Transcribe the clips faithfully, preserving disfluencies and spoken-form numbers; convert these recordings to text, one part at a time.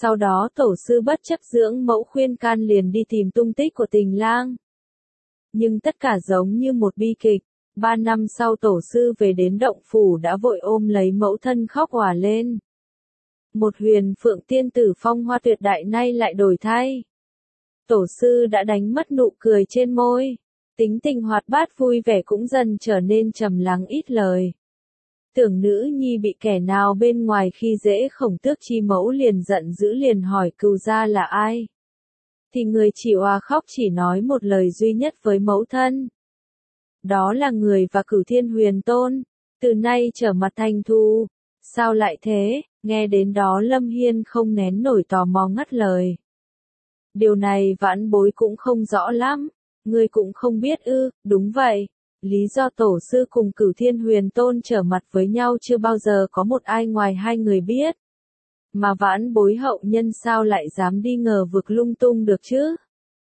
Sau đó tổ sư bất chấp dưỡng mẫu khuyên can liền đi tìm tung tích của Tình Lang. Nhưng tất cả giống như một bi kịch, ba năm sau tổ sư về đến động phủ đã vội ôm lấy mẫu thân khóc òa lên. Một huyền phượng tiên tử phong hoa tuyệt đại nay lại đổi thay. Tổ sư đã đánh mất nụ cười trên môi, tính tình hoạt bát vui vẻ cũng dần trở nên trầm lắng ít lời. Tưởng nữ nhi bị kẻ nào bên ngoài khi dễ Khổng Tước chi mẫu liền giận dữ liền hỏi cừu gia là ai. Thì người chỉ òa khóc chỉ nói một lời duy nhất với mẫu thân. Đó là người và Cửu Thiên Huyền Tôn, từ nay trở mặt thành thù. Sao lại thế? Nghe đến đó Lâm Hiên không nén nổi tò mò ngắt lời. Điều này vãn bối cũng không rõ lắm, ngươi cũng không biết ư? Đúng vậy, lý do tổ sư cùng Cửu Thiên Huyền Tôn trở mặt với nhau chưa bao giờ có một ai ngoài hai người biết. Mà vãn bối hậu nhân sao lại dám đi ngờ vực lung tung được chứ?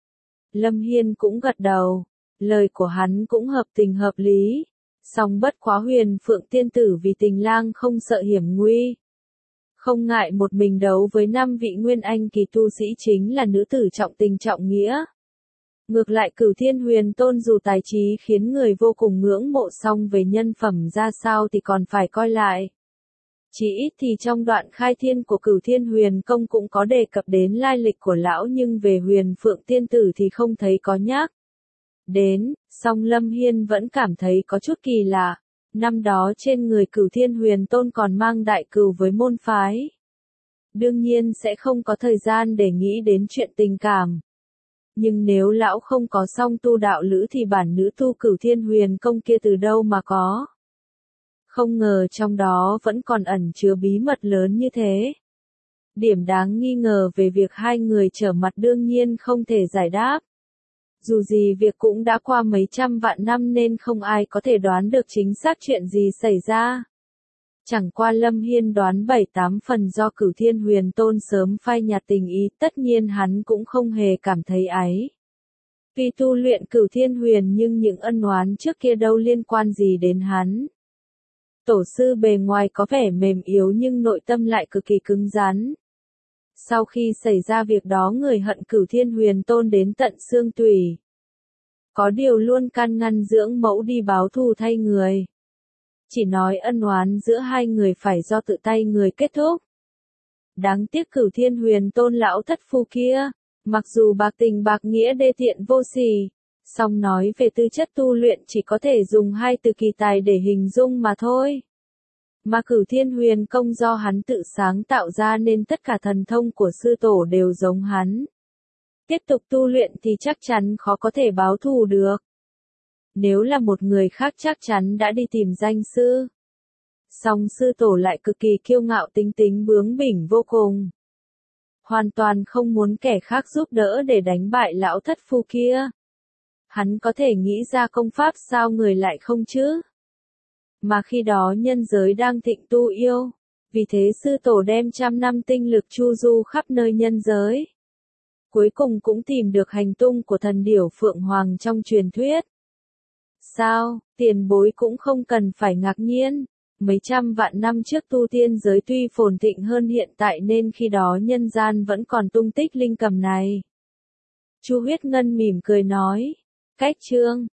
Lâm Hiên cũng gật đầu, lời của hắn cũng hợp tình hợp lý. Song bất quá huyền phượng tiên tử vì Tình Lang không sợ hiểm nguy. Không ngại một mình đấu với năm vị nguyên anh kỳ tu sĩ chính là nữ tử trọng tình trọng nghĩa. Ngược lại Cửu Thiên Huyền Tôn dù tài trí khiến người vô cùng ngưỡng mộ song về nhân phẩm ra sao thì còn phải coi lại. Chỉ ít thì trong đoạn khai thiên của Cửu Thiên Huyền Công cũng có đề cập đến lai lịch của lão nhưng về huyền phượng tiên tử thì không thấy có nhắc đến, song Lâm Hiên vẫn cảm thấy có chút kỳ lạ. Năm đó trên người Cửu Thiên Huyền Tôn còn mang đại cừu với môn phái. Đương nhiên sẽ không có thời gian để nghĩ đến chuyện tình cảm. Nhưng nếu lão không có song tu đạo lữ thì bản nữ tu Cửu Thiên Huyền Công kia từ đâu mà có. Không ngờ trong đó vẫn còn ẩn chứa bí mật lớn như thế. Điểm đáng nghi ngờ về việc hai người trở mặt đương nhiên không thể giải đáp. Dù gì việc cũng đã qua mấy trăm vạn năm nên không ai có thể đoán được chính xác chuyện gì xảy ra. Chẳng qua Lâm Hiên đoán bảy tám phần do Cửu Thiên Huyền Tôn sớm phai nhạt tình ý, tất nhiên hắn cũng không hề cảm thấy áy. Vì tu luyện Cửu Thiên Huyền nhưng những ân oán trước kia đâu liên quan gì đến hắn. Tổ sư bề ngoài có vẻ mềm yếu nhưng nội tâm lại cực kỳ cứng rắn. Sau khi xảy ra việc đó người hận Cửu Thiên Huyền Tôn đến tận xương tủy. Có điều luôn can ngăn dưỡng mẫu đi báo thù thay người. Chỉ nói ân oán giữa hai người phải do tự tay người kết thúc. Đáng tiếc Cửu Thiên Huyền Tôn lão thất phu kia, mặc dù bạc tình bạc nghĩa đê tiện vô sỉ, song nói về tư chất tu luyện chỉ có thể dùng hai từ kỳ tài để hình dung mà thôi. Mà Cửu Thiên Huyền Công do hắn tự sáng tạo ra nên tất cả thần thông của sư tổ đều giống hắn. Tiếp tục tu luyện thì chắc chắn khó có thể báo thù được. Nếu là một người khác chắc chắn đã đi tìm danh sư. Song sư tổ lại cực kỳ kiêu ngạo tính tính bướng bỉnh vô cùng. Hoàn toàn không muốn kẻ khác giúp đỡ để đánh bại lão thất phu kia. Hắn có thể nghĩ ra công pháp sao người lại không chứ? Mà khi đó nhân giới đang thịnh tu yêu. Vì thế sư tổ đem trăm năm tinh lực chu du khắp nơi nhân giới. Cuối cùng cũng tìm được hành tung của thần điểu Phượng Hoàng trong truyền thuyết. Sao, tiền bối cũng không cần phải ngạc nhiên. Mấy trăm vạn năm trước tu tiên giới tuy phồn thịnh hơn hiện tại nên khi đó nhân gian vẫn còn tung tích linh cầm này. Chu Huyết Ngân mỉm cười nói. Cách chương